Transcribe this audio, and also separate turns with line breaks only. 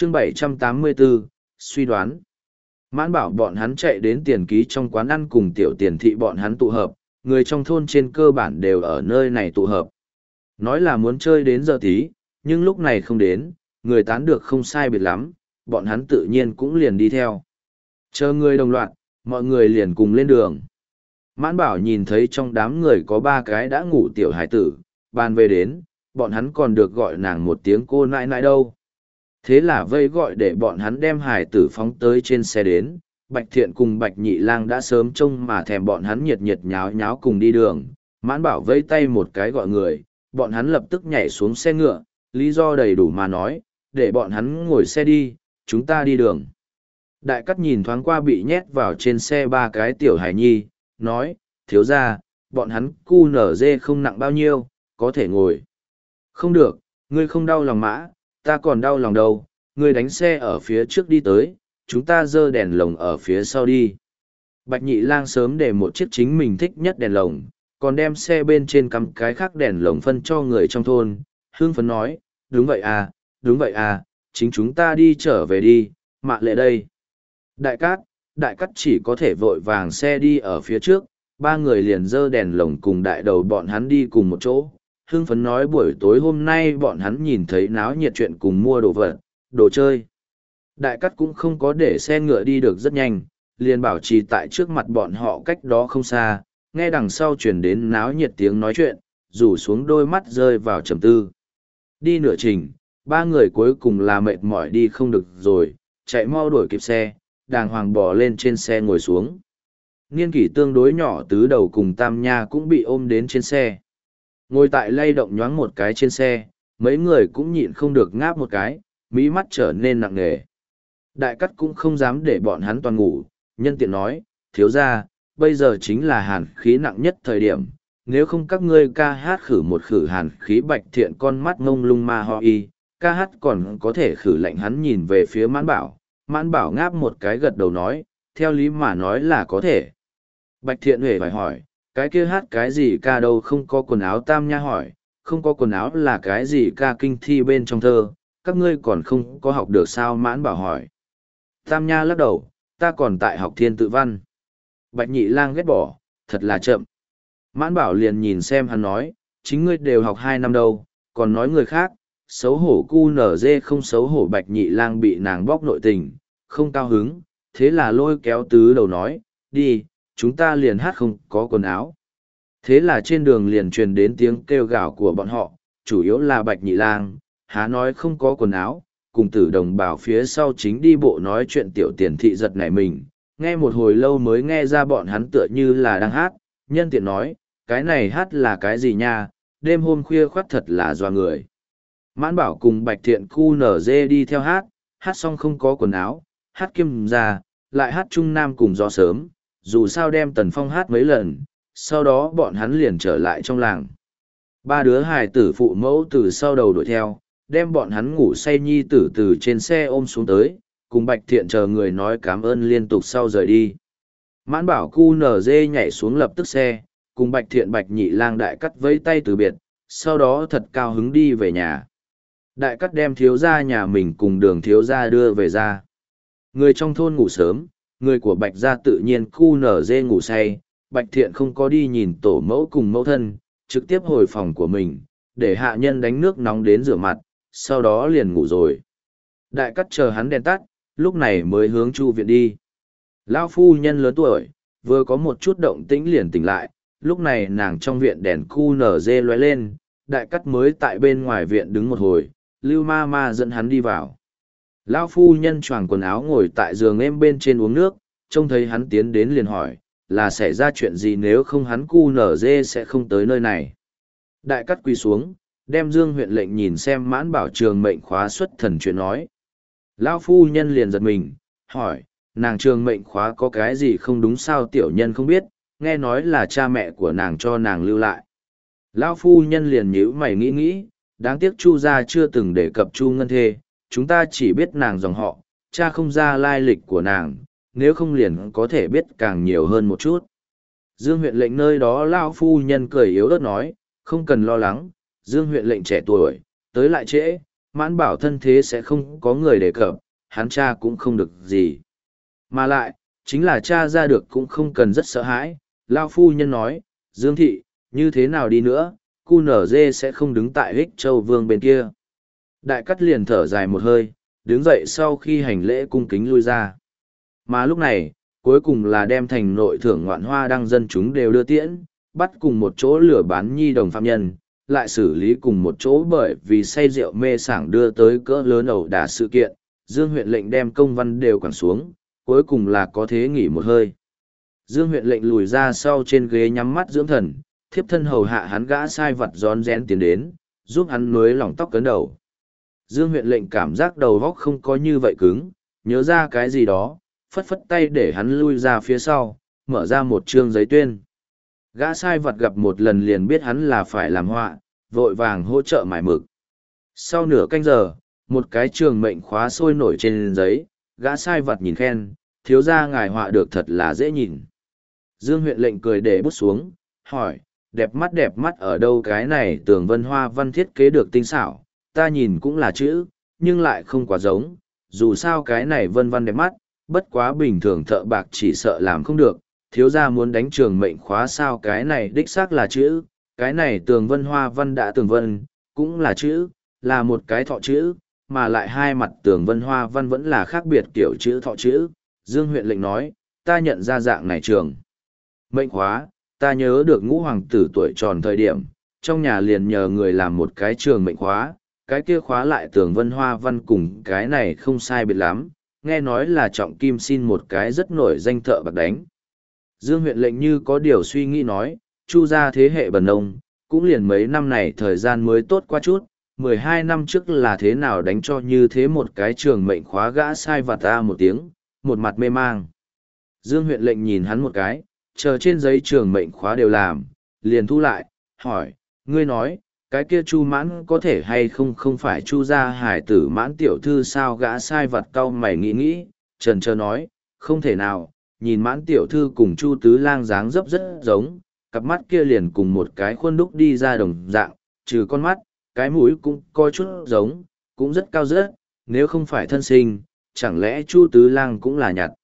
Chương 784, suy đoán. Mãn bảo bọn hắn chạy đến tiền ký trong quán ăn cùng tiểu tiền thị bọn hắn tụ hợp, người trong thôn trên cơ bản đều ở nơi này tụ hợp. Nói là muốn chơi đến giờ tí, nhưng lúc này không đến, người tán được không sai biệt lắm, bọn hắn tự nhiên cũng liền đi theo. Chờ người đồng loạt, mọi người liền cùng lên đường. Mãn bảo nhìn thấy trong đám người có 3 cái đã ngủ tiểu hải tử, bàn về đến, bọn hắn còn được gọi nàng một tiếng cô nãi nãi đâu. Thế là vây gọi để bọn hắn đem hải tử phóng tới trên xe đến, Bạch Thiện cùng Bạch Nhị Lang đã sớm trông mà thèm bọn hắn nhiệt nhiệt nháo nháo cùng đi đường. Mãn bảo vây tay một cái gọi người, bọn hắn lập tức nhảy xuống xe ngựa, lý do đầy đủ mà nói, để bọn hắn ngồi xe đi, chúng ta đi đường. Đại Cắt nhìn thoáng qua bị nhét vào trên xe 3 cái tiểu hải nhi, nói, thiếu ra, bọn hắn cu nở dê không nặng bao nhiêu, có thể ngồi. Không được, ngươi không đau lòng mã, ta còn đau lòng đâu, ngươi đánh xe ở phía trước đi tới, chúng ta dơ đèn lồng ở phía sau đi. Bạch Nhị Lang sớm để một chiếc chính mình thích nhất đèn lồng, còn đem xe bên trên cắm cái khác đèn lồng phân cho người trong thôn. Hương phấn nói, đúng vậy à, chính chúng ta đi trở về đi, Mạ Lệ đây. Đại Cát chỉ có thể vội vàng xe đi ở phía trước, 3 người liền dơ đèn lồng cùng đại đầu bọn hắn đi cùng một chỗ. Hương phấn nói buổi tối hôm nay bọn hắn nhìn thấy náo nhiệt chuyện cùng mua đồ vật, đồ chơi. Đại Cát cũng không có để xe ngựa đi được rất nhanh, liền bảo trì tại trước mặt bọn họ cách đó không xa, nghe đằng sau chuyển đến náo nhiệt tiếng nói chuyện, rủ xuống đôi mắt rơi vào trầm tư. Đi nửa trình, 3 người cuối cùng là mệt mỏi đi không được rồi, chạy mau đuổi kịp xe, đàng hoàng bò lên trên xe ngồi xuống. Niên kỷ tương đối nhỏ tứ đầu cùng Tam Nha cũng bị ôm đến trên xe. Ngồi tại lay động nhoáng một cái trên xe, mấy người cũng nhịn không được ngáp một cái, mí mắt trở nên nặng nề. Đại Cắt cũng không dám để bọn hắn toàn ngủ, nhân tiện nói, thiếu ra, bây giờ chính là hàn khí nặng nhất thời điểm, nếu không các ngươi ca hát khử một khử hàn khí. Bạch Thiện con mắt ngông lung ma ho y, ca hát còn có thể khử lạnh. Hắn nhìn về phía Mãn Bảo ngáp một cái gật đầu nói, theo lý mà nói là có thể. Bạch Thiện huệ phải hỏi, cái kia hát cái gì ca đâu không có quần áo. Tam Nha hỏi, không có quần áo là cái gì ca kinh thi bên trong thơ, các ngươi còn không có học được sao? Mãn Bảo hỏi. Tam Nha lắc đầu, ta còn tại học thiên tự văn. Bạch Nhị Lang ghét bỏ, thật là chậm. Mãn Bảo liền nhìn xem hắn nói, chính ngươi đều học 2 năm đâu, còn nói người khác, xấu hổ cu nở dê không xấu hổ. Bạch Nhị Lang bị nàng bóc nội tình, không cao hứng, thế là lôi kéo tứ đầu nói, đi, chúng ta liền hát không có quần áo. Thế là trên đường liền truyền đến tiếng kêu gào của bọn họ, chủ yếu là Bạch Nhị Lang, há nói không có quần áo, cùng Tử Đồng bảo phía sau chính đi bộ nói chuyện tiểu tiền thị giật nảy mình, nghe một hồi lâu mới nghe ra bọn hắn tựa như là đang hát, nhân tiện nói, cái này hát là cái gì nha, đêm hôm khuya khoắt thật là doa người. Mãn Bảo cùng Bạch Thiện cu nở dê đi theo hát, hát xong không có quần áo, hát kim ra, lại hát Trung Nam cùng gió sớm, dù sao đem Tần Phong hát mấy lần, sau đó bọn hắn liền trở lại trong làng. 3 đứa hài tử phụ mẫu từ sau đầu đuổi theo, đem bọn hắn ngủ say nhi tử từ trên xe ôm xuống tới, cùng Bạch Thiện chờ người nói cảm ơn liên tục sau rời đi. Mãn Bảo cu nở dê nhảy xuống lập tức xe, cùng Bạch Thiện Bạch Nhị Lang Đại Cắt vẫy tay từ biệt, sau đó thật cao hứng đi về nhà. Đại Cắt đem thiếu gia nhà mình cùng Đường thiếu gia đưa về ra. Người trong thôn ngủ sớm, người của Bạch gia tự nhiên cu nở dê ngủ say. Bạch Thiện không có đi nhìn tổ mẫu cùng mẫu thân, trực tiếp hồi phòng của mình, để hạ nhân đánh nước nóng đến rửa mặt, sau đó liền ngủ rồi. Đại Cắt chờ hắn đèn tắt, lúc này mới hướng Chu viện đi. Lão phu nhân lớn tuổi, vừa có một chút động tĩnh liền tỉnh lại, lúc này nàng trong viện đèn cu nở dê lóe lên, Đại Cắt mới tại bên ngoài viện đứng một hồi, Lưu ma ma dẫn hắn đi vào. Lão phu nhân choàng quần áo ngồi tại giường em bên trên uống nước, trông thấy hắn tiến đến liền hỏi, là xảy ra chuyện gì, nếu không hắn cu nở dê sẽ không tới nơi này. Đại Cắt quỳ xuống, đem Dương huyện lệnh nhìn xem Mãn Bảo trường mệnh khóa xuất thần chuyện nói. Lão phu nhân liền giật mình, hỏi, nàng trường mệnh khóa có cái gì không đúng sao? Tiểu nhân không biết, nghe nói là cha mẹ của nàng cho nàng lưu lại. Lão phu nhân liền nhíu mày nghĩ, đáng tiếc Chu gia chưa từng đề cập Chu Ngân Thê, chúng ta chỉ biết nàng dòng họ, cha không ra lai lịch của nàng, nếu không liền có thể biết càng nhiều hơn một chút. Dương huyện lệnh nơi đó lão phu nhân cười yếu ớt nói, không cần lo lắng, Dương huyện lệnh trẻ tuổi, tới lại trễ, Mãn Bảo thân thế sẽ không có người đề cập, hắn cha cũng không được gì. Mà lại, chính là cha ra được cũng không cần rất sợ hãi. Lao phu nhân nói, Dương Thị, như thế nào đi nữa, cu nở dê sẽ không đứng tại Hích Châu Vương bên kia. Đại cắt liền thở dài một hơi, đứng dậy sau khi hành lễ cung kính lui ra. Mà lúc này, cuối cùng là đem thành nội thưởng ngoạn hoa đăng dân chúng đều đưa tiễn, bắt cùng một chỗ lửa bán nhi đồng phạm nhân, lại xử lý cùng một chỗ bởi vì say rượu mê sảng đưa tới cỡ lớn ẩu đả sự kiện. Dương huyện lệnh đem công văn đều quẳng xuống, cuối cùng là có thế nghỉ một hơi. Dương huyện lệnh lùi ra sau trên ghế nhắm mắt dưỡng thần, thiếp thân hầu hạ hắn gã sai vật rón rén tiến đến, giúp hắn nối lỏng tóc cấn đầu. Dương huyện lệnh cảm giác đầu góc không có như vậy cứng, nhớ ra cái gì đó, phất phất tay để hắn lui ra phía sau, mở ra một trương giấy tuyên. Gã sai vật gặp một lần liền biết hắn là phải làm họa, vội vàng hỗ trợ mải mực. Sau nửa canh giờ, một cái trường mệnh khóa sôi nổi trên giấy, gã sai vật nhìn khen, thiếu gia ngài họa được thật là dễ nhìn. Dương huyện lệnh cười để bút xuống, hỏi, đẹp mắt ở đâu cái này tường vân hoa văn thiết kế được tinh xảo, ta nhìn cũng là chữ, nhưng lại không quá giống, dù sao cái này vân văn đẹp mắt, bất quá bình thường thợ bạc chỉ sợ làm không được, thiếu gia muốn đánh trường mệnh khóa sao cái này đích xác là chữ, cái này tường vân hoa văn đã tường vân, cũng là chữ, là một cái thọ chữ, mà lại hai mặt tường vân hoa văn vẫn là khác biệt kiểu chữ thọ chữ. Dương huyện lệnh nói, ta nhận ra dạng này trường mệnh khóa, ta nhớ được ngũ hoàng tử tuổi tròn thời điểm, trong nhà liền nhờ người làm một cái trường mệnh khóa, cái kia khóa lại tường vân hoa văn cùng cái này không sai biệt lắm, nghe nói là trọng kim xin một cái rất nổi danh thợ bạc đánh. Dương huyện lệnh như có điều suy nghĩ nói, chu gia thế hệ bần nông, cũng liền mấy năm này thời gian mới tốt qua chút, 12 năm trước là thế nào đánh cho như thế một cái trường mệnh khóa gã sai vặt ta một tiếng, một mặt mê mang. Dương huyện lệnh nhìn hắn một cái, chờ trên giấy trường mệnh khóa đều làm, liền thu lại, hỏi, ngươi nói, cái kia chu mãn có thể hay không phải chu gia hải tử mãn tiểu thư sao gã sai vặt cau mày nghĩ, trần trơ nói, không thể nào, nhìn mãn tiểu thư cùng chu tứ lang dáng dấp rất giống, cặp mắt kia liền cùng một cái khuôn đúc đi ra đồng dạng, trừ con mắt, cái mũi cũng coi chút giống, cũng rất cao rất, nếu không phải thân sinh, chẳng lẽ chu tứ lang cũng là nhặt.